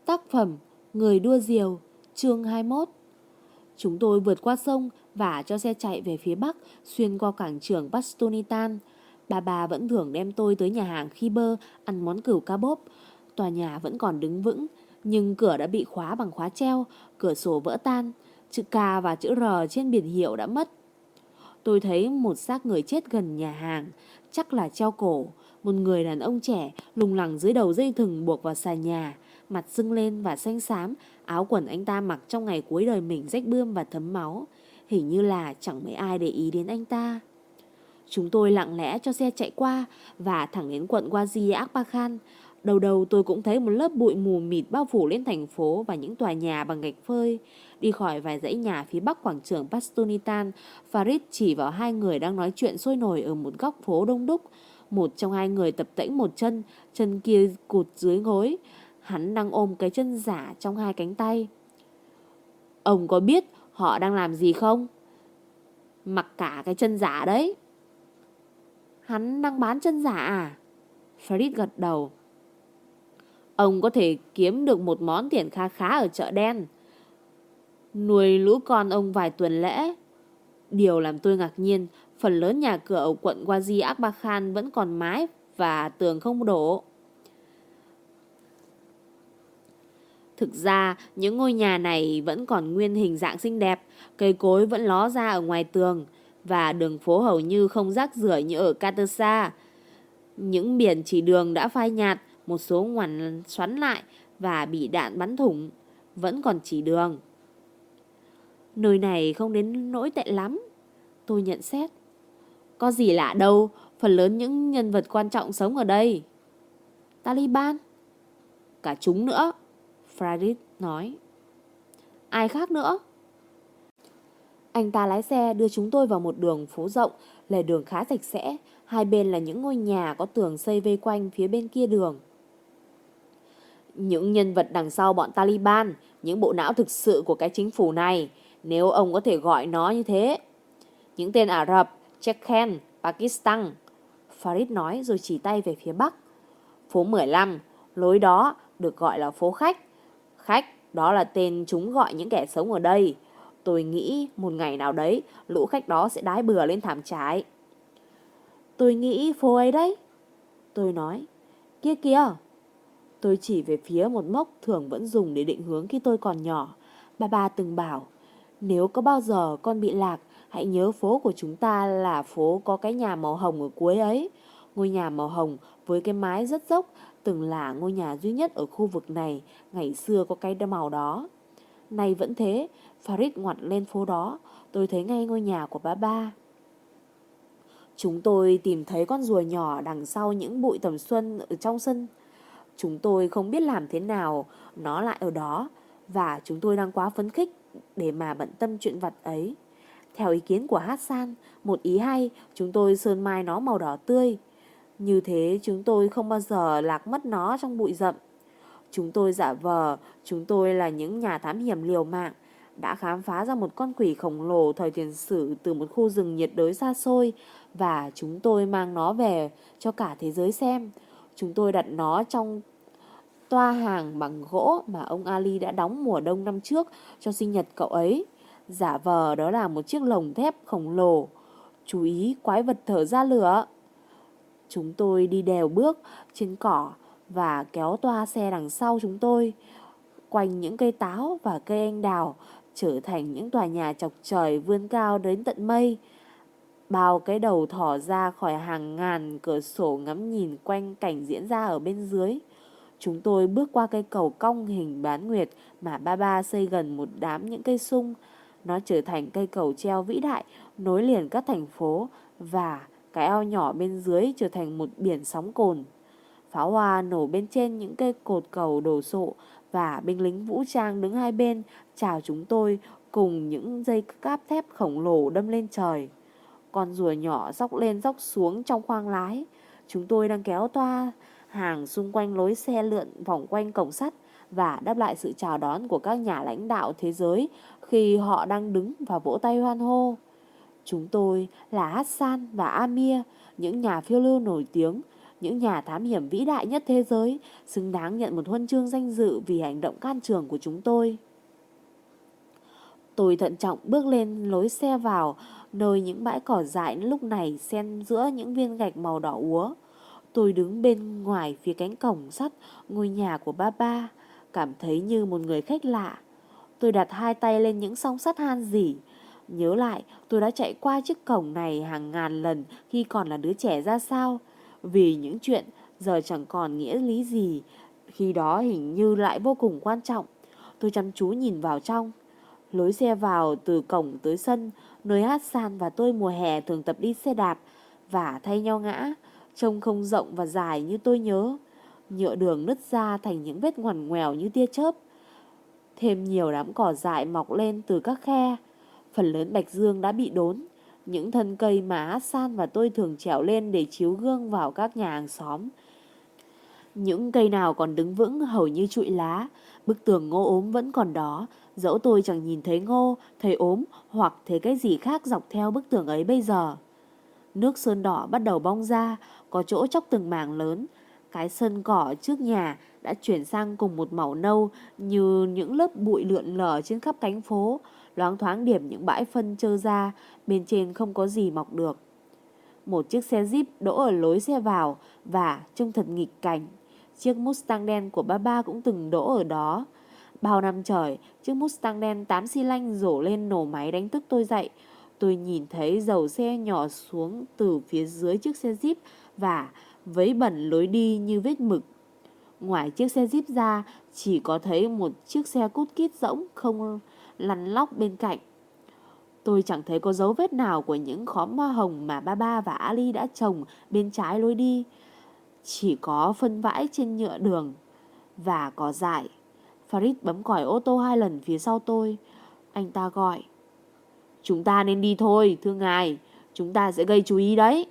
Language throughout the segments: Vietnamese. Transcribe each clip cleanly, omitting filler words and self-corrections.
Tác phẩm Người đua diều, chương 21. Chúng tôi vượt qua sông và cho xe chạy về phía bắc, xuyên qua quảng trường Bastonitan. Bà vẫn thường đem tôi tới nhà hàng Khiber ăn món cừu cá bốp. Tòa nhà vẫn còn đứng vững, nhưng cửa đã bị khóa bằng khóa treo, cửa sổ vỡ tan, chữ K và chữ R trên biển hiệu đã mất. Tôi thấy một xác người chết gần nhà hàng, chắc là treo cổ. Một người đàn ông trẻ lùng lẳng dưới đầu dây thừng buộc vào xà nhà, mặt sưng lên và xanh xám. Áo quần anh ta mặc trong ngày cuối đời mình rách bươm và thấm máu. Hình như là chẳng mấy ai để ý đến anh ta. Chúng tôi lặng lẽ cho xe chạy qua và thẳng đến quận Wazir Akbakan. Đầu đầu tôi cũng thấy một lớp bụi mù mịt bao phủ lên thành phố và những tòa nhà bằng gạch phơi. Đi khỏi vài dãy nhà phía bắc quảng trường Bastonitan, Farid chỉ vào hai người đang nói chuyện sôi nổi ở một góc phố đông đúc. Một trong hai người tập tễnh một chân, chân kia cụt dưới gối. Hắn đang ôm cái chân giả trong hai cánh tay. Ông có biết họ đang làm gì không? Mặc cả cái chân giả đấy. Hắn đang bán chân giả à? Farid gật đầu. Ông có thể kiếm được một món tiền khá khá ở chợ đen, nuôi lũ con ông vài tuần lễ. Điều làm tôi ngạc nhiên, phần lớn nhà cửa ở quận Wazir Akbakan vẫn còn mái và tường không đổ. Thực ra, những ngôi nhà này vẫn còn nguyên hình dạng xinh đẹp, cây cối vẫn ló ra ở ngoài tường, và đường phố hầu như không rác rưởi như ở Katersa. Những biển chỉ đường đã phai nhạt, một số ngoằn xoắn lại và bị đạn bắn thủng, vẫn còn chỉ đường. Nơi này không đến nỗi tệ lắm, tôi nhận xét. Có gì lạ đâu, phần lớn những nhân vật quan trọng sống ở đây. Taliban? Cả chúng nữa, Farid nói. Ai khác nữa? Anh ta lái xe đưa chúng tôi vào một đường phố rộng, lề đường khá sạch sẽ. Hai bên là những ngôi nhà có tường xây vây quanh phía bên kia đường. Những nhân vật đằng sau bọn Taliban, những bộ não thực sự của cái chính phủ này, nếu ông có thể gọi nó như thế. Những tên Ả Rập, Chechen, Pakistan, Farid nói rồi chỉ tay về phía bắc. Phố 15, lối đó được gọi là phố khách. Khách, đó là tên chúng gọi những kẻ sống ở đây. Tôi nghĩ một ngày nào đấy, lũ khách đó sẽ đái bừa lên thảm trải. Tôi nghĩ phố ấy đấy, tôi nói. Kia kìa. Tôi chỉ về phía một mốc thường vẫn dùng để định hướng khi tôi còn nhỏ. Bà từng bảo, nếu có bao giờ con bị lạc, hãy nhớ phố của chúng ta là phố có cái nhà màu hồng ở cuối ấy. Ngôi nhà màu hồng với cái mái rất dốc, từng là ngôi nhà duy nhất ở khu vực này, ngày xưa có cái màu đó. Nay vẫn thế. Farid ngoặt lên phố đó, tôi thấy ngay ngôi nhà của ba. Chúng tôi tìm thấy con rùa nhỏ đằng sau những bụi tầm xuân ở trong sân. Chúng tôi không biết làm thế nào nó lại ở đó, và chúng tôi đang quá phấn khích để mà bận tâm chuyện vặt ấy. Theo ý kiến của Hassan, một ý hay, chúng tôi sơn mai nó màu đỏ tươi. Như thế chúng tôi không bao giờ lạc mất nó trong bụi rậm. Chúng tôi giả vờ chúng tôi là những nhà thám hiểm liều mạng, đã khám phá ra một con quỷ khổng lồ thời tiền sử từ một khu rừng nhiệt đới xa xôi, và chúng tôi mang nó về cho cả thế giới xem. Chúng tôi đặt nó trong toa hàng bằng gỗ mà ông Ali đã đóng mùa đông năm trước cho sinh nhật cậu ấy, giả vờ đó là một chiếc lồng thép khổng lồ. Chú ý, quái vật thở ra lửa. Chúng tôi đi đèo bước trên cỏ và kéo toa xe đằng sau chúng tôi quanh những cây táo và cây anh đào, trở thành những tòa nhà chọc trời vươn cao đến tận mây. Bao cái đầu thỏ ra khỏi hàng ngàn cửa sổ ngắm nhìn quanh cảnh diễn ra ở bên dưới. Chúng tôi bước qua cây cầu cong hình bán nguyệt mà ba xây gần một đám những cây sung. Nó trở thành cây cầu treo vĩ đại nối liền các thành phố, và cái ao nhỏ bên dưới trở thành một biển sóng cồn. Pháo hoa nổ bên trên những cây cột cầu đổ sộ, và binh lính vũ trang đứng hai bên chào chúng tôi cùng những dây cáp thép khổng lồ đâm lên trời. Con rùa nhỏ dốc lên dốc xuống trong khoang lái. Chúng tôi đang kéo toa hàng xung quanh lối xe lượn vòng quanh cổng sắt và đáp lại sự chào đón của các nhà lãnh đạo thế giới khi họ đang đứng và vỗ tay hoan hô. Chúng tôi là Hassan và Amir, những nhà phiêu lưu nổi tiếng. những nhà thám hiểm vĩ đại nhất thế giới, xứng đáng nhận một huân chương danh dự vì hành động can trường của chúng tôi. Tôi thận trọng bước lên lối xe vào, nơi những bãi cỏ dại lúc này xen giữa những viên gạch màu đỏ úa. Tôi đứng bên ngoài phía cánh cổng sắt ngôi nhà của ba, cảm thấy như một người khách lạ. Tôi đặt hai tay lên những song sắt han rỉ. Nhớ lại tôi đã chạy qua chiếc cổng này hàng ngàn lần khi còn là đứa trẻ ra sao. Vì những chuyện giờ chẳng còn nghĩa lý gì, khi đó hình như lại vô cùng quan trọng. Tôi chăm chú nhìn vào trong. Lối xe vào từ cổng tới sân, nơi Hassan và tôi mùa hè thường tập đi xe đạp và thay nhau ngã, trông không rộng và dài như tôi nhớ. Nhựa đường nứt ra thành những vết ngoằn ngoèo như tia chớp. Thêm nhiều đám cỏ dại mọc lên từ các khe. Phần lớn bạch dương đã bị đốn. Những thân cây mà Hassan và tôi thường trèo lên để chiếu gương vào các nhà hàng xóm. Những cây nào còn đứng vững hầu như trụi lá. Bức tường Ngô ốm vẫn còn đó, dẫu tôi chẳng nhìn thấy Ngô, thấy ốm hoặc thấy cái gì khác dọc theo bức tường ấy bây giờ. Nước sơn đỏ bắt đầu bong ra, có chỗ chóc từng mảng lớn. Cái sân cỏ trước nhà đã chuyển sang cùng một màu nâu như những lớp bụi lượn lờ trên khắp cánh phố, loáng thoáng điểm những bãi phân trơ ra, bên trên không có gì mọc được. Một chiếc xe Jeep đỗ ở lối xe vào và trông thật nghịch cảnh. Chiếc Mustang đen của ba cũng từng đỗ ở đó. Bao năm trời, chiếc Mustang đen 8 xi lanh rổ lên nổ máy đánh thức tôi dậy. Tôi nhìn thấy dầu xe nhỏ xuống từ phía dưới chiếc xe Jeep và vấy bẩn lối đi như vết mực. Ngoài chiếc xe Jeep ra, chỉ có thấy một chiếc xe cút kít rỗng không lăn lóc bên cạnh. Tôi chẳng thấy có dấu vết nào của những khóm hoa hồng mà ba và Ali đã trồng bên trái lối đi. Chỉ có phân vãi trên nhựa đường và cỏ dại. Farid bấm còi ô tô 2 lần phía sau tôi. Anh ta gọi: "Chúng ta nên đi thôi, thưa ngài. Chúng ta sẽ gây chú ý đấy."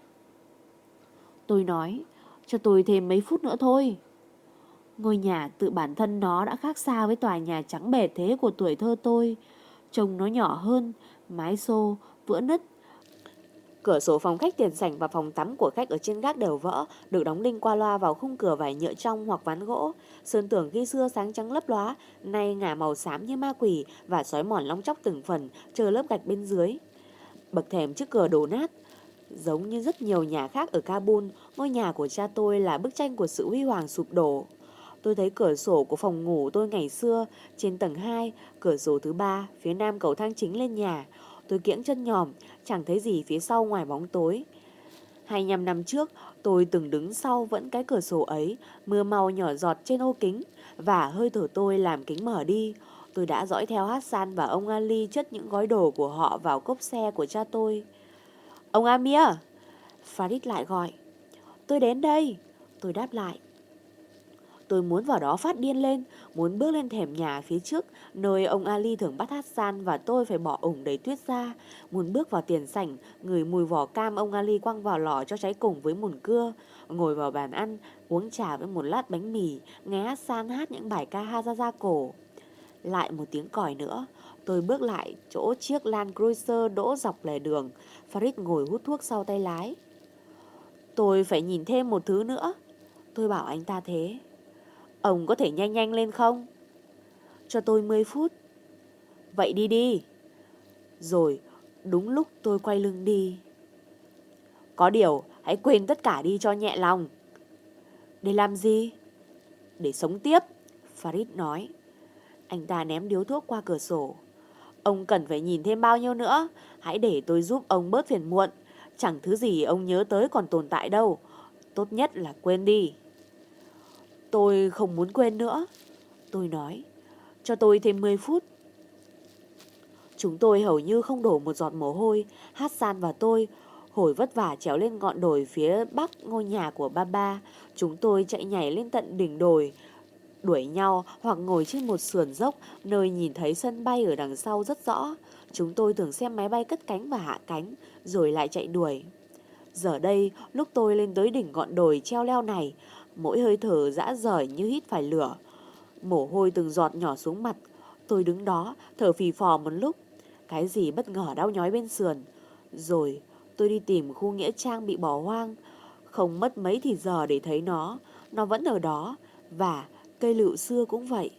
Tôi nói: "Cho tôi thêm mấy phút nữa thôi." Ngôi nhà tự bản thân nó đã khác xa với tòa nhà trắng bệt thế của tuổi thơ tôi. Trông nó nhỏ hơn, mái xô, vữa nứt. Cửa sổ phòng khách, tiền sảnh và phòng tắm của khách ở trên gác đều vỡ, được đóng đinh qua loa vào khung cửa vải nhựa trong hoặc ván gỗ. Sơn tường khi xưa sáng trắng lấp lóa, nay ngả màu xám như ma quỷ và xói mòn long chóc từng phần, chờ lớp gạch bên dưới. Bậc thềm trước cửa đổ nát. Giống như rất nhiều nhà khác ở Kabul, ngôi nhà của cha tôi là bức tranh của sự huy hoàng sụp đổ. Tôi thấy cửa sổ của phòng ngủ tôi ngày xưa trên tầng 2, cửa sổ thứ 3 phía nam cầu thang chính lên nhà. Tôi kiễng chân nhòm, chẳng thấy gì phía sau ngoài bóng tối. 25 năm trước, tôi từng đứng sau vẫn cái cửa sổ ấy, mưa mau nhỏ giọt trên ô kính và hơi thở tôi làm kính mở đi. Tôi đã dõi theo Hassan và ông Ali chất những gói đồ của họ vào cốp xe của cha tôi. "Ông Amir!" Farid lại gọi. "Tôi đến đây." Tôi đáp lại. Tôi muốn vào đó phát điên lên, muốn bước lên thềm nhà phía trước, nơi ông Ali thường bắt Hassan và tôi phải bỏ ủng đầy tuyết ra. Muốn bước vào tiền sảnh, ngửi mùi vỏ cam ông Ali quăng vào lò cho cháy cùng với mùn cưa. Ngồi vào bàn ăn, uống trà với một lát bánh mì, nghe Hassan hát những bài ca Hazaza cổ. Lại một tiếng còi nữa. Tôi bước lại chỗ chiếc Land Cruiser đỗ dọc lề đường. Farid ngồi hút thuốc sau tay lái. "Tôi phải nhìn thêm một thứ nữa." Tôi bảo anh ta thế. "Ông có thể nhanh nhanh lên không?" "Cho tôi 10 phút." "Vậy đi đi." Rồi đúng lúc tôi quay lưng đi. "Có điều hãy quên tất cả đi cho nhẹ lòng." "Để làm gì?" "Để sống tiếp," Farid nói. Anh ta ném điếu thuốc qua cửa sổ. "Ông cần phải nhìn thêm bao nhiêu nữa? Hãy để tôi giúp ông bớt phiền muộn. Chẳng thứ gì ông nhớ tới còn tồn tại đâu. Tốt nhất là quên đi." "Tôi không muốn quên nữa," tôi nói. "Cho tôi thêm 10 phút." Chúng tôi hầu như không đổ một giọt mồ hôi. Hassan và tôi hồi vất vả trèo lên ngọn đồi phía bắc ngôi nhà của ba. Chúng tôi chạy nhảy lên tận đỉnh đồi, đuổi nhau hoặc ngồi trên một sườn dốc nơi nhìn thấy sân bay ở đằng sau rất rõ. Chúng tôi thường xem máy bay cất cánh và hạ cánh, rồi lại chạy đuổi. Giờ đây, lúc tôi lên tới đỉnh ngọn đồi treo leo này, mỗi hơi thở dã rời như hít phải lửa. Mồ hôi từng giọt nhỏ xuống mặt. Tôi đứng đó, thở phì phò một lúc. Cái gì bất ngờ đau nhói bên sườn. Rồi tôi đi tìm khu nghĩa trang bị bỏ hoang. Không mất mấy thì giờ để thấy nó vẫn ở đó, và cây lựu xưa cũng vậy.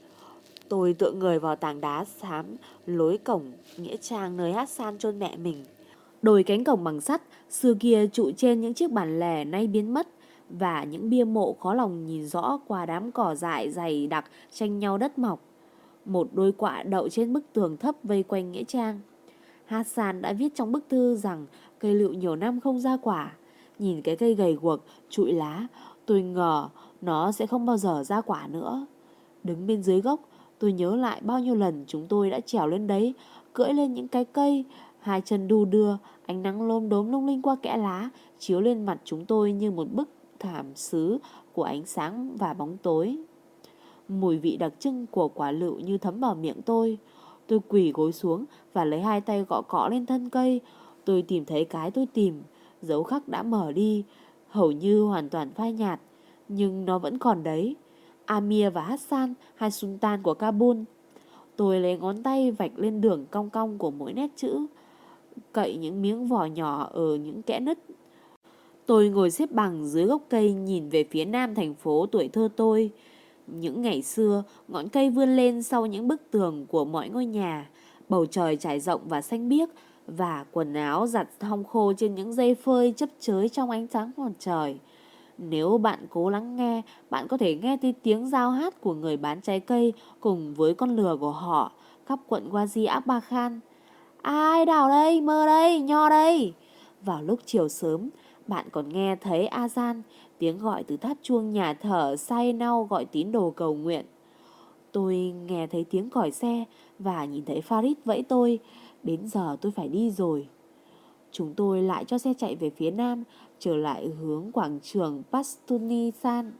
Tôi tựa người vào tảng đá xám lối cổng nghĩa trang nơi Hassan chôn mẹ mình. Đồi cánh cổng bằng sắt xưa kia trụ trên những chiếc bản lề nay biến mất, và những bia mộ khó lòng nhìn rõ qua đám cỏ dại dày đặc tranh nhau đất mọc. Một đôi quạ đậu trên bức tường thấp vây quanh nghĩa trang. Hassan đã viết trong bức thư rằng cây lựu nhiều năm không ra quả. Nhìn cái cây gầy guộc, trụi lá, tôi ngờ nó sẽ không bao giờ ra quả nữa. Đứng bên dưới gốc, tôi nhớ lại bao nhiêu lần chúng tôi đã trèo lên đấy, cưỡi lên những cái cây, hai chân đu đưa, ánh nắng lốm đốm lung linh qua kẽ lá, chiếu lên mặt chúng tôi như một bức thảm sứ của ánh sáng và bóng tối. Mùi vị đặc trưng của quả lựu như thấm vào miệng tôi. Tôi quỳ gối xuống và lấy hai tay gõ cọ lên thân cây. Tôi tìm thấy cái tôi tìm. Dấu khắc đã mở đi, hầu như hoàn toàn phai nhạt, nhưng nó vẫn còn đấy. Amir và Hassan, hai sultan của Kabul. Tôi lấy ngón tay vạch lên đường cong cong của mỗi nét chữ, cậy những miếng vỏ nhỏ ở những kẽ nứt. Tôi ngồi xếp bằng dưới gốc cây nhìn về phía nam thành phố tuổi thơ tôi. Những ngày xưa, ngọn cây vươn lên sau những bức tường của mọi ngôi nhà, bầu trời trải rộng và xanh biếc, và quần áo giặt hong khô trên những dây phơi chấp chới trong ánh sáng mặt trời. Nếu bạn cố lắng nghe, bạn có thể nghe thấy tiếng giao hát của người bán trái cây cùng với con lừa của họ khắp quận Wadi Akbar Khan. Ai đào đây, mơ đây, nho đây. Vào lúc chiều sớm, bạn còn nghe thấy azan, tiếng gọi từ tháp chuông nhà thờ say nau gọi tín đồ cầu nguyện. Tôi nghe thấy tiếng còi xe và nhìn thấy Farid vẫy tôi. Đến giờ tôi phải đi rồi. Chúng tôi lại cho xe chạy về phía nam, trở lại hướng quảng trường Pastunisan.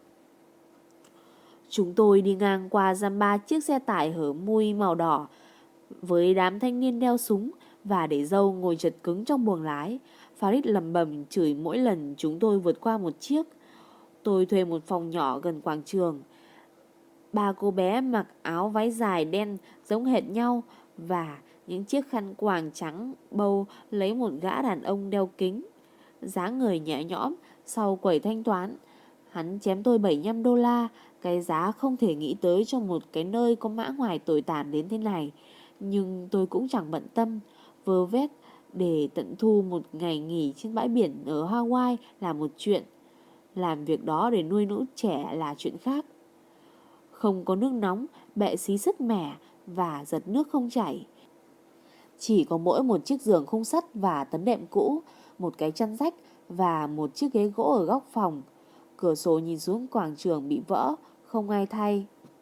Chúng tôi đi ngang qua giam ba chiếc xe tải hở mui màu đỏ với đám thanh niên đeo súng và để dâu ngồi chật cứng trong buồng lái. Farid lẩm bẩm chửi mỗi lần chúng tôi vượt qua một chiếc. Tôi thuê một phòng nhỏ gần quảng trường. Ba cô bé mặc áo váy dài đen giống hệt nhau và những chiếc khăn quàng trắng bâu lấy một gã đàn ông đeo kính, dáng người nhẹ nhõm sau quầy thanh toán. Hắn chém tôi $75, cái giá không thể nghĩ tới cho một cái nơi có mã ngoài tồi tàn đến thế này. Nhưng tôi cũng chẳng bận tâm. Vơ vét để tận thu một ngày nghỉ trên bãi biển ở Hawaii là một chuyện, làm việc đó để nuôi lũ trẻ là chuyện khác. Không có nước nóng, bệ xí sứt mẻ và giật nước không chảy. Chỉ có mỗi một chiếc giường khung sắt và tấm đệm cũ, một cái chăn rách và một chiếc ghế gỗ ở góc phòng. Cửa sổ nhìn xuống quảng trường bị vỡ, không ai thay.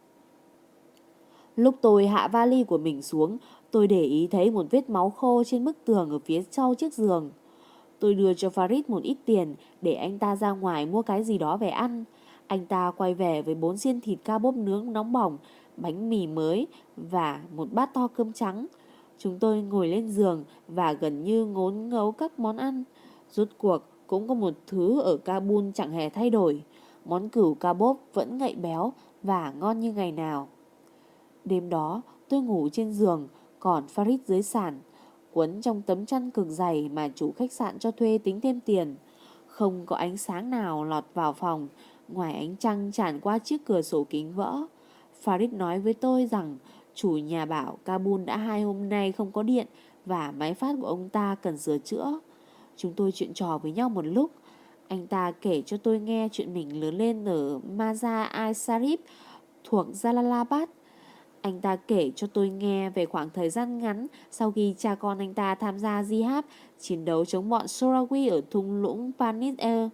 Lúc tôi hạ vali của mình xuống, tôi để ý thấy một vết máu khô trên bức tường ở phía sau chiếc giường. Tôi đưa cho Farid một ít tiền để anh ta ra ngoài mua cái gì đó về ăn. Anh ta quay về với 4 xiên thịt ca bốp nướng nóng bỏng, bánh mì mới và một bát to cơm trắng. Chúng tôi ngồi lên giường và gần như ngốn ngấu các món ăn. Rốt cuộc cũng có một thứ ở Kabul chẳng hề thay đổi. Món cửu ca bốp vẫn ngậy béo và ngon như ngày nào. Đêm đó tôi ngủ trên giường, còn Farid dưới sàn, quấn trong tấm chăn cực dày mà chủ khách sạn cho thuê tính thêm tiền. Không có ánh sáng nào lọt vào phòng, ngoài ánh trăng tràn qua chiếc cửa sổ kính vỡ. Farid nói với tôi rằng chủ nhà bảo Kabul đã 2 hôm nay không có điện và máy phát của ông ta cần sửa chữa. Chúng tôi chuyện trò với nhau một lúc. Anh ta kể cho tôi nghe chuyện mình lớn lên ở Mazar-i-Sharif thuộc Jalalabad. Anh ta kể cho tôi nghe về khoảng thời gian ngắn sau khi cha con anh ta tham gia jihad, chiến đấu chống bọn Sorawi ở thung lũng Panjshir.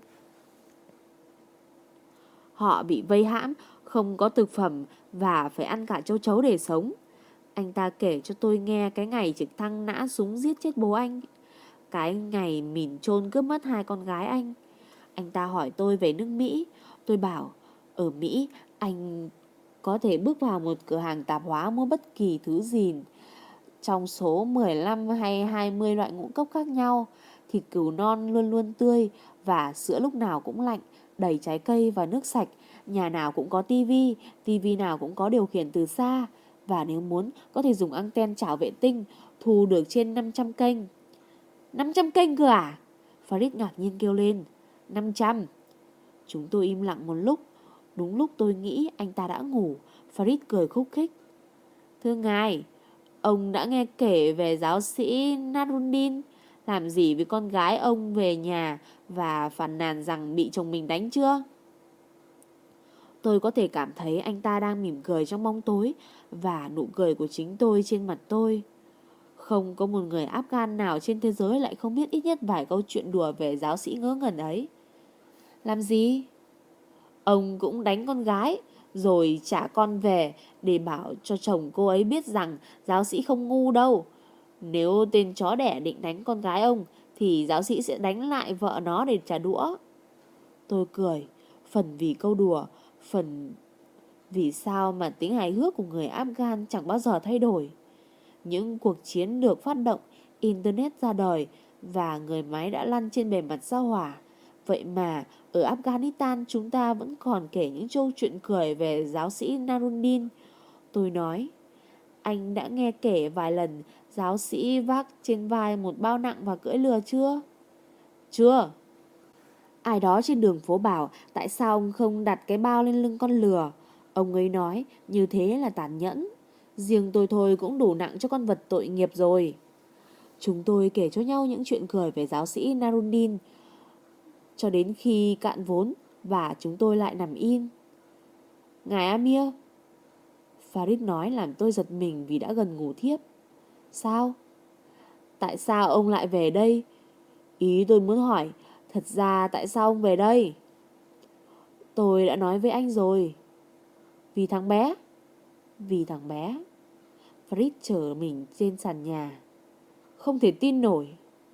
Họ bị vây hãm, không có thực phẩm và phải ăn cả châu chấu để sống. Anh ta kể cho tôi nghe cái ngày trực thăng nã súng giết chết bố anh, cái ngày mìn chôn cướp mất 2 con gái anh. Anh ta hỏi tôi về nước Mỹ. Tôi bảo ở Mỹ anh có thể bước vào một cửa hàng tạp hóa mua bất kỳ thứ gì trong số 15 hay 20 loại ngũ cốc khác nhau. Thịt cừu non luôn luôn tươi và sữa lúc nào cũng lạnh, đầy trái cây và nước sạch. Nhà nào cũng có tivi, tivi nào cũng có điều khiển từ xa. Và nếu muốn có thể dùng anten chảo vệ tinh, thu được trên 500 kênh. 500 kênh cơ à? Farid ngạc nhiên kêu lên. 500. Chúng tôi im lặng một lúc. Đúng lúc tôi nghĩ anh ta đã ngủ, Farid cười khúc khích. Thưa ngài, ông đã nghe kể về giáo sĩ Nasruddin làm gì với con gái ông về nhà và phàn nàn rằng bị chồng mình đánh chưa? Tôi có thể cảm thấy anh ta đang mỉm cười trong bóng tối và nụ cười của chính tôi trên mặt tôi. Không có một người Afghan nào trên thế giới lại không biết ít nhất vài câu chuyện đùa về giáo sĩ ngớ ngẩn ấy. Làm gì? Ông cũng đánh con gái rồi trả con về để bảo cho chồng cô ấy biết rằng giáo sĩ không ngu đâu. Nếu tên chó đẻ định đánh con gái ông thì giáo sĩ sẽ đánh lại vợ nó để trả đũa. Tôi cười, phần vì câu đùa, phần vì sao mà tính hài hước của người Afghan chẳng bao giờ thay đổi. Những cuộc chiến được phát động, Internet ra đời và người máy đã lăn trên bề mặt sao hỏa. Vậy mà ở Afghanistan chúng ta vẫn còn kể những câu chuyện cười về giáo sĩ Nasruddin. Tôi nói, anh đã nghe kể vài lần giáo sĩ vác trên vai một bao nặng và cưỡi lừa chưa? Chưa. Ai đó trên đường phố bảo tại sao ông không đặt cái bao lên lưng con lừa. Ông ấy nói như thế là tàn nhẫn. Riêng tôi thôi cũng đủ nặng cho con vật tội nghiệp rồi. Chúng tôi kể cho nhau những chuyện cười về giáo sĩ Nasruddin cho đến khi cạn vốn và chúng tôi lại nằm im. Ngài Amir, Farid nói làm tôi giật mình vì đã gần ngủ thiếp. Sao? Tại sao ông lại về đây? Ý tôi muốn hỏi, thật ra tại sao ông về đây? Tôi đã nói với anh rồi. Vì thằng bé? Vì thằng bé. Farid chở mình trên sàn nhà. Không thể tin nổi.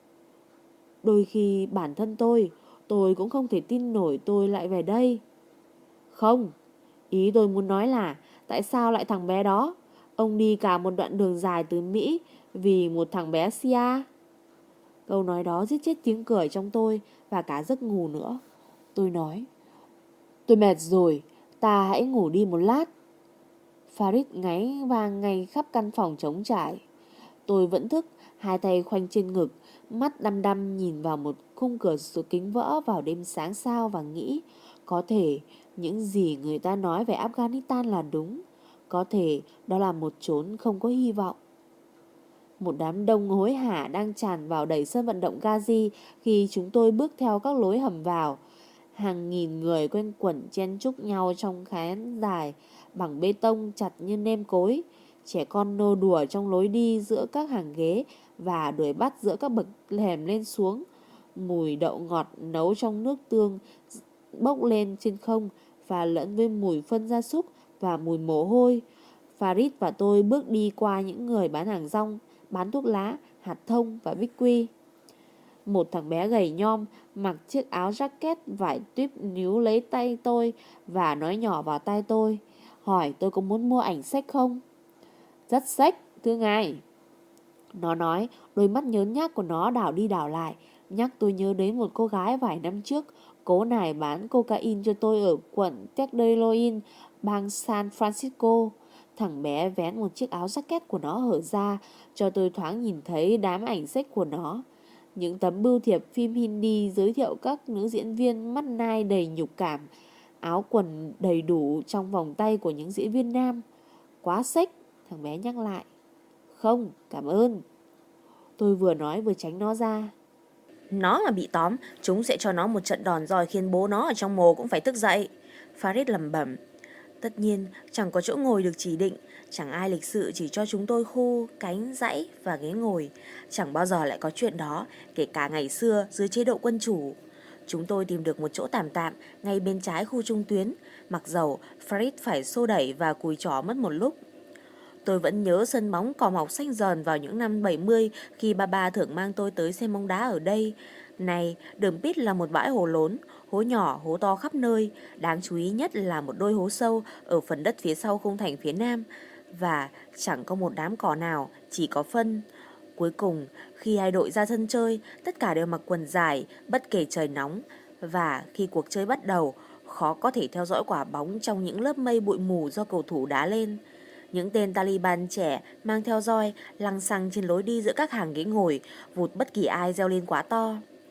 Đôi khi bản thân tôi cũng không thể tin nổi tôi lại về đây. Không, ý tôi muốn nói là tại sao lại thằng bé đó? Ông đi cả một đoạn đường dài từ Mỹ vì một thằng bé Sia. Câu nói đó giết chết tiếng cười trong tôi và cả giấc ngủ nữa. Tôi nói, tôi mệt rồi, ta hãy ngủ đi một lát. Farid ngáy vang ngay khắp căn phòng trống trải. Tôi vẫn thức, hai tay khoanh trên ngực, mắt đăm đăm nhìn vào một khung cửa sổ kính vỡ vào đêm sáng sao và nghĩ có thể những gì người ta nói về Afghanistan là đúng. Có thể đó là một chốn không có hy vọng. Một đám đông hối hả đang tràn vào đầy sân vận động Ghazi khi chúng tôi bước theo các lối hầm vào. Hàng nghìn người quanh quẩn chen chúc nhau trong khán dài bằng bê tông chặt như nêm cối. Trẻ con nô đùa trong lối đi giữa các hàng ghế và đuổi bắt giữa các bậc thềm lên xuống. Mùi đậu ngọt nấu trong nước tương bốc lên trên không và lẫn với mùi phân gia súc và mùi mồ hôi. Farid và tôi bước đi qua những người bán hàng rong, bán thuốc lá, hạt thông và bích quy. Một thằng bé gầy nhom mặc chiếc áo jacket vải tuyếp níu lấy tay tôi và nói nhỏ vào tai tôi, hỏi tôi có muốn mua ảnh sách không. Rất sách, thưa ngài. Nó nói, đôi mắt nhớn nhác của nó đảo đi đảo lại, nhắc tôi nhớ đến một cô gái vài năm trước cố nài bán cocaine cho tôi ở quận Tenderloin, bang San Francisco. Thằng bé vén một chiếc áo jacket của nó hở ra cho tôi thoáng nhìn thấy đám ảnh sách của nó. Những tấm bưu thiệp phim Hindi giới thiệu các nữ diễn viên mắt nai đầy nhục cảm, áo quần đầy đủ trong vòng tay của những diễn viên nam. Quá xếch, thằng bé nhắc lại. Không, cảm ơn. Tôi vừa nói vừa tránh nó ra. Nó mà bị tóm, chúng sẽ cho nó một trận đòn roi khiến bố nó ở trong mồ cũng phải thức dậy. Farid lẩm bẩm. Tất nhiên, chẳng có chỗ ngồi được chỉ định, chẳng ai lịch sự chỉ cho chúng tôi khu, cánh, dãy và ghế ngồi. Chẳng bao giờ lại có chuyện đó, kể cả ngày xưa dưới chế độ quân chủ. Chúng tôi tìm được một chỗ tạm tạm ngay bên trái khu trung tuyến, mặc dầu Farid phải xô đẩy và cùi chỏ mất một lúc. Tôi vẫn nhớ sân bóng cỏ mọc xanh dờn vào những năm 70 khi ba thường mang tôi tới xem bóng đá ở đây. Này, đường pit là một bãi hồ lớn, hố nhỏ, hố to khắp nơi. Đáng chú ý nhất là một đôi hố sâu ở phần đất phía sau khung thành phía nam. Và chẳng có một đám cỏ nào, chỉ có phân. Cuối cùng, khi hai đội ra sân chơi, tất cả đều mặc quần dài, bất kể trời nóng. Và khi cuộc chơi bắt đầu, khó có thể theo dõi quả bóng trong những lớp mây bụi mù do cầu thủ đá lên. Những tên Taliban trẻ mang theo roi lăng xăng trên lối đi giữa các hàng ghế ngồi, vụt bất kỳ ai reo lên quá to.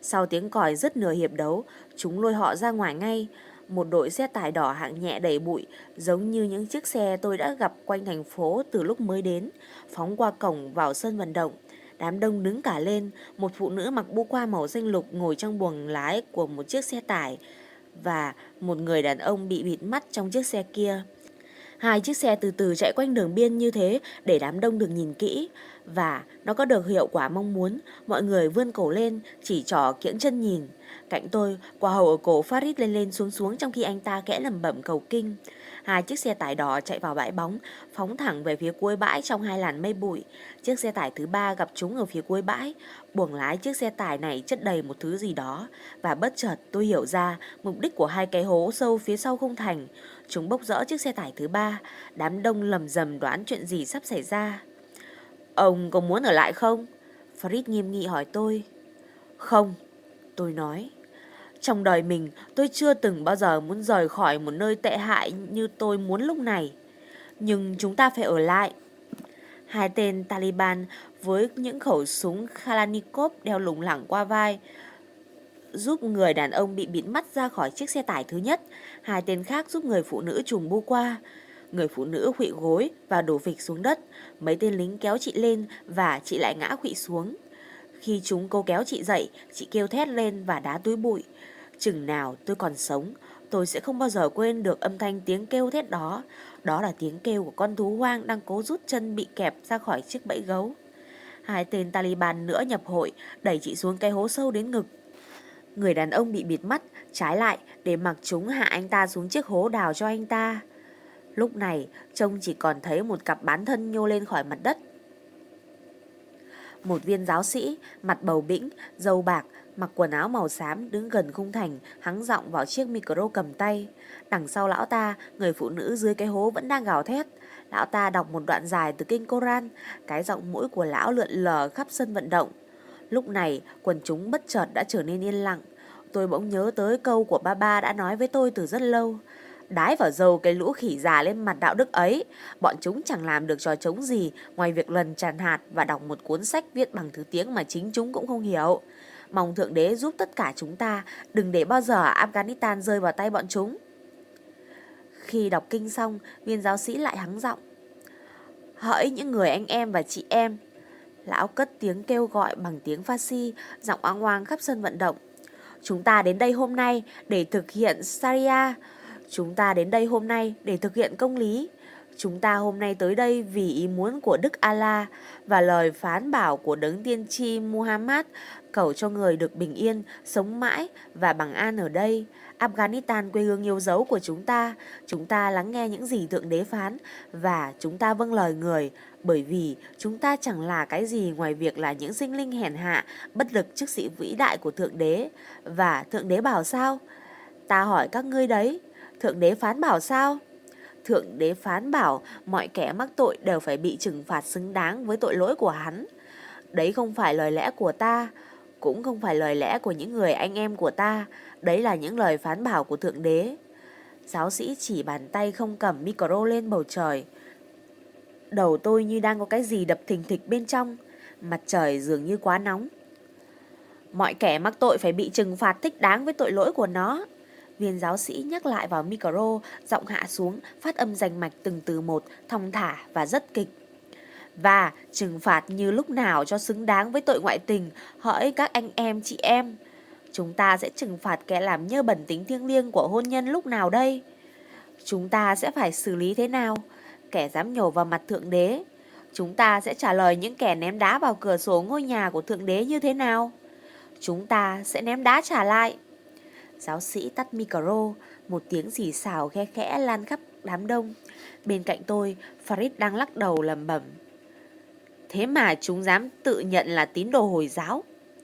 Sau tiếng còi dứt nửa hiệp đấu, chúng lôi họ ra ngoài ngay. Một đội xe tải đỏ hạng nhẹ đầy bụi, giống như những chiếc xe tôi đã gặp quanh thành phố từ lúc mới đến, phóng qua cổng vào sân vận động. Đám đông đứng cả lên, một phụ nữ mặc bu qua màu xanh lục ngồi trong buồng lái của một chiếc xe tải và một người đàn ông bị bịt mắt trong chiếc xe kia. Hai chiếc xe từ từ chạy quanh đường biên như thế để đám đông được nhìn kỹ, và nó có được hiệu quả mong muốn. Mọi người vươn cổ lên, chỉ trỏ kiễng chân nhìn. Cạnh tôi, quả hầu ở cổ Farid lên lên xuống xuống trong khi anh ta khẽ lẩm bẩm cầu kinh. Hai chiếc xe tải đỏ chạy vào bãi bóng, phóng thẳng về phía cuối bãi trong hai làn mây bụi. Chiếc xe tải thứ ba gặp chúng ở phía cuối bãi. Buồng lái chiếc xe tải này chất đầy một thứ gì đó, và bất chợt tôi hiểu ra mục đích của hai cái hố sâu phía sau khung thành. Chúng bốc rỡ chiếc xe tải thứ ba. Đám đông lầm rầm đoán chuyện gì sắp xảy ra. Ông có muốn ở lại không? Farid nghiêm nghị hỏi tôi. Không, tôi nói. Trong đời mình, tôi chưa từng bao giờ muốn rời khỏi một nơi tệ hại như tôi muốn lúc này. Nhưng chúng ta phải ở lại. Hai tên Taliban với những khẩu súng Kalashnikov đeo lủng lẳng qua vai giúp người đàn ông bị bịt mắt ra khỏi chiếc xe tải thứ nhất. Hai tên khác giúp người phụ nữ trùm bu qua. Người phụ nữ khuỵu gối và đổ phịch xuống đất. Mấy tên lính kéo chị lên và chị lại ngã khuỵu xuống. Khi chúng cố kéo chị dậy, chị kêu thét lên và đá túi bụi. Chừng nào tôi còn sống, tôi sẽ không bao giờ quên được âm thanh tiếng kêu thét đó. Đó là tiếng kêu của con thú hoang đang cố rút chân bị kẹp ra khỏi chiếc bẫy gấu. Hai tên Taliban nữa nhập hội, đẩy chị xuống cái hố sâu đến ngực. Người đàn ông bị bịt mắt trái lại để mặc chúng hạ anh ta xuống chiếc hố đào cho anh ta. Lúc này trông chỉ còn thấy một cặp bán thân nhô lên khỏi mặt đất. Một viên giáo sĩ, mặt bầu bĩnh, râu bạc, mặc quần áo màu xám đứng gần khung thành, hắng giọng vào chiếc micro cầm tay. Đằng sau lão ta, người phụ nữ dưới cái hố vẫn đang gào thét. Lão ta đọc một đoạn dài từ kinh Koran, cái giọng mũi của lão lượn lờ khắp sân vận động. Lúc này, quần chúng bất chợt đã trở nên yên lặng. Tôi bỗng nhớ tới câu của ba đã nói với tôi từ rất lâu. Đái vào dầu cái lũ khỉ già lên mặt đạo đức ấy. Bọn chúng chẳng làm được trò trống gì ngoài việc lần tràn hạt và đọc một cuốn sách viết bằng thứ tiếng mà chính chúng cũng không hiểu. Mong Thượng Đế giúp tất cả chúng ta, đừng để bao giờ Afghanistan rơi vào tay bọn chúng. Khi đọc kinh xong, viên giáo sĩ lại hắng giọng. Hỡi những người anh em và chị em. Lão cất tiếng kêu gọi bằng tiếng Farsi, giọng oang oang khắp sân vận động. Chúng ta đến đây hôm nay để thực hiện Sharia. Chúng ta đến đây hôm nay để thực hiện công lý. Chúng ta hôm nay tới đây vì ý muốn của Đức Allah và lời phán bảo của đấng tiên tri Muhammad, cầu cho người được bình yên, sống mãi và bằng an ở đây. Afghanistan, quê hương yêu dấu của chúng ta lắng nghe những gì Thượng Đế phán và chúng ta vâng lời người, bởi vì chúng ta chẳng là cái gì ngoài việc là những sinh linh hèn hạ, bất lực trước sự vĩ đại của Thượng Đế. Và Thượng Đế bảo sao? Ta hỏi các ngươi đấy, Thượng Đế phán bảo sao? Thượng Đế phán bảo mọi kẻ mắc tội đều phải bị trừng phạt xứng đáng với tội lỗi của hắn. Đấy không phải lời lẽ của ta, cũng không phải lời lẽ của những người anh em của ta. Đấy là những lời phán bảo của Thượng Đế. Giáo sĩ chỉ bàn tay không cầm micro lên bầu trời. Đầu tôi như đang có cái gì đập thình thịch bên trong. Mặt trời dường như quá nóng. Mọi kẻ mắc tội phải bị trừng phạt thích đáng với tội lỗi của nó. Viên giáo sĩ nhắc lại vào micro, giọng hạ xuống, phát âm rành mạch từng từ một, thong thả và rất kịch. Và trừng phạt như lúc nào cho xứng đáng với tội ngoại tình, hỡi các anh em chị em. Chúng ta sẽ trừng phạt kẻ làm nhơ bẩn tính thiêng liêng của hôn nhân lúc nào đây? Chúng ta sẽ phải xử lý thế nào? Kẻ dám nhổ vào mặt Thượng Đế. Chúng ta sẽ trả lời những kẻ ném đá vào cửa sổ ngôi nhà của Thượng Đế như thế nào? Chúng ta sẽ ném đá trả lại. Giáo sĩ tắt micro, một tiếng xì xào khe khẽ lan khắp đám đông. Bên cạnh tôi, Farid đang lắc đầu lẩm bẩm. Thế mà chúng dám tự nhận là tín đồ Hồi giáo.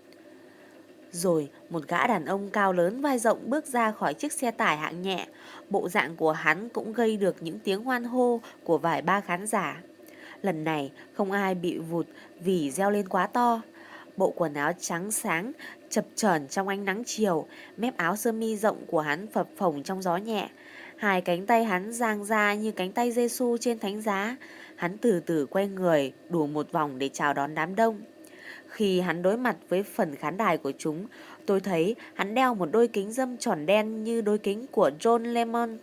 Rồi một gã đàn ông cao lớn vai rộng bước ra khỏi chiếc xe tải hạng nhẹ. Bộ dạng của hắn cũng gây được những tiếng hoan hô của vài ba khán giả. Lần này không ai bị vụt vì reo lên quá to. Bộ quần áo trắng sáng chập chờn trong ánh nắng chiều, mép áo sơ mi rộng của hắn phập phồng trong gió nhẹ. Hai cánh tay hắn dang ra như cánh tay Giêsu trên thánh giá. Hắn từ từ quay người đùa một vòng để chào đón đám đông. Khi hắn đối mặt với phần khán đài của chúng, Tôi thấy hắn đeo một đôi kính râm tròn đen như đôi kính của John Lemon.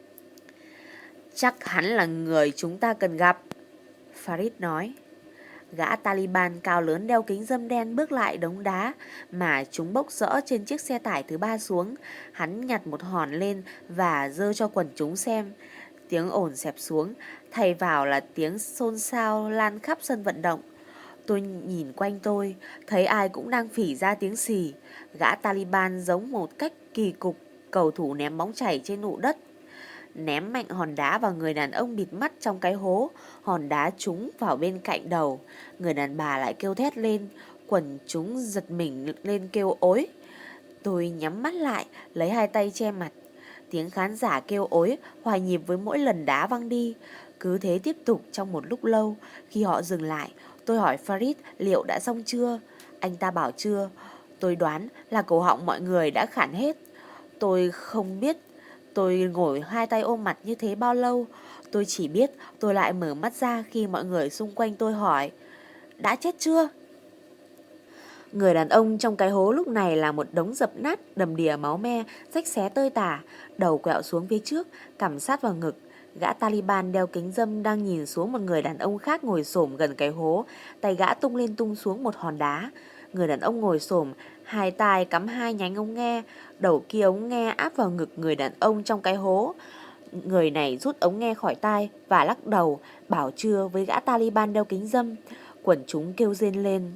Chắc hắn là người chúng ta cần gặp, Farid nói. Gã Taliban cao lớn đeo kính râm đen bước lại đống đá mà chúng bốc rỡ trên chiếc xe tải thứ 3 xuống. Hắn nhặt một hòn lên và giơ cho quần chúng xem. Tiếng ồn xẹp xuống, thay vào là tiếng xôn xao lan khắp sân vận động. Tôi nhìn quanh tôi, thấy ai cũng đang phỉ ra tiếng xì. Gã Taliban giống một cách kỳ cục cầu thủ ném bóng chảy trên nụ đất. Ném mạnh hòn đá vào người đàn ông bịt mắt trong cái hố. Hòn đá trúng vào bên cạnh đầu. Người đàn bà lại kêu thét lên. Quần chúng giật mình lên kêu ối. Tôi nhắm mắt lại, lấy hai tay che mặt. Tiếng khán giả kêu ối hòa nhịp với mỗi lần đá văng đi. Cứ thế tiếp tục trong một lúc lâu. Khi họ dừng lại, tôi hỏi Farid liệu đã xong chưa. Anh ta bảo chưa. Tôi đoán là cổ họng mọi người đã khản hết. Tôi không biết tôi ngồi hai tay ôm mặt như thế bao lâu. Tôi chỉ biết tôi lại mở mắt ra khi mọi người xung quanh tôi hỏi: đã chết chưa? Người đàn ông trong cái hố lúc này là một đống dập nát đầm đìa máu me, rách xé tơi tả, đầu quẹo xuống phía trước, cằm sát vào ngực. Gã Taliban đeo kính râm đang nhìn xuống một người đàn ông khác ngồi xổm gần cái hố, tay gã tung lên tung xuống một hòn đá. Người đàn ông ngồi xổm, hai tai cắm hai nhánh ống nghe, đầu kia ống nghe áp vào ngực người đàn ông trong cái hố. Người này rút ống nghe khỏi tai và lắc đầu, bảo chưa với gã Taliban đeo kính râm. Quần chúng kêu rên lên.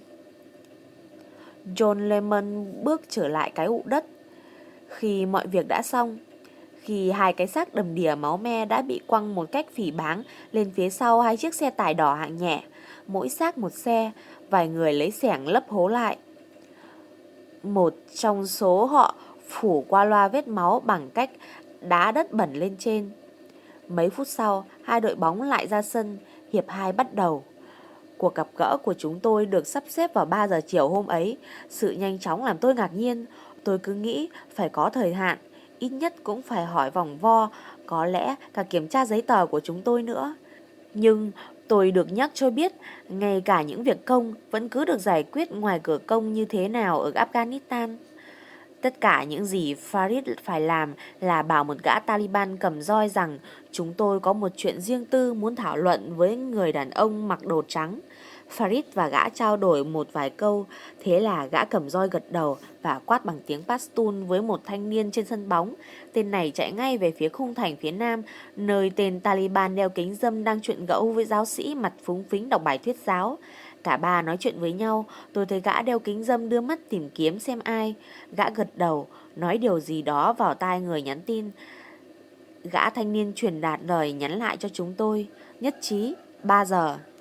John Lemon bước trở lại cái ụ đất. Khi mọi việc đã xong, khi hai cái xác đầm đìa máu me đã bị quăng một cách phỉ báng lên phía sau hai chiếc xe tải đỏ hạng nhẹ, mỗi xác một xe, vài người lấy xẻng lấp hố lại. Một trong số họ phủ qua loa vết máu bằng cách đá đất bẩn lên trên. Mấy phút sau, hai đội bóng lại ra sân, hiệp 2 bắt đầu. Cuộc gặp gỡ của chúng tôi được sắp xếp vào 3 giờ chiều hôm ấy. Sự nhanh chóng làm tôi ngạc nhiên. Tôi cứ nghĩ phải có thời hạn, ít nhất cũng phải hỏi vòng vo, có lẽ cả kiểm tra giấy tờ của chúng tôi nữa. Nhưng tôi được nhắc cho biết, ngay cả những việc công vẫn cứ được giải quyết ngoài cửa công như thế nào ở Afghanistan. Tất cả những gì Farid phải làm là bảo một gã Taliban cầm roi rằng chúng tôi có một chuyện riêng tư muốn thảo luận với người đàn ông mặc đồ trắng. Farid và gã trao đổi một vài câu, thế là gã cầm roi gật đầu và quát bằng tiếng Pashtun với một thanh niên trên sân bóng. Tên này chạy ngay về phía khung thành phía nam, nơi tên Taliban đeo kính râm đang chuyện gẫu với giáo sĩ mặt phúng phính đọc bài thuyết giáo. Cả ba nói chuyện với nhau, tôi thấy gã đeo kính râm đưa mắt tìm kiếm xem ai. Gã gật đầu, nói điều gì đó vào tai người nhắn tin. Gã thanh niên truyền đạt lời nhắn lại cho chúng tôi, nhất trí 3 giờ.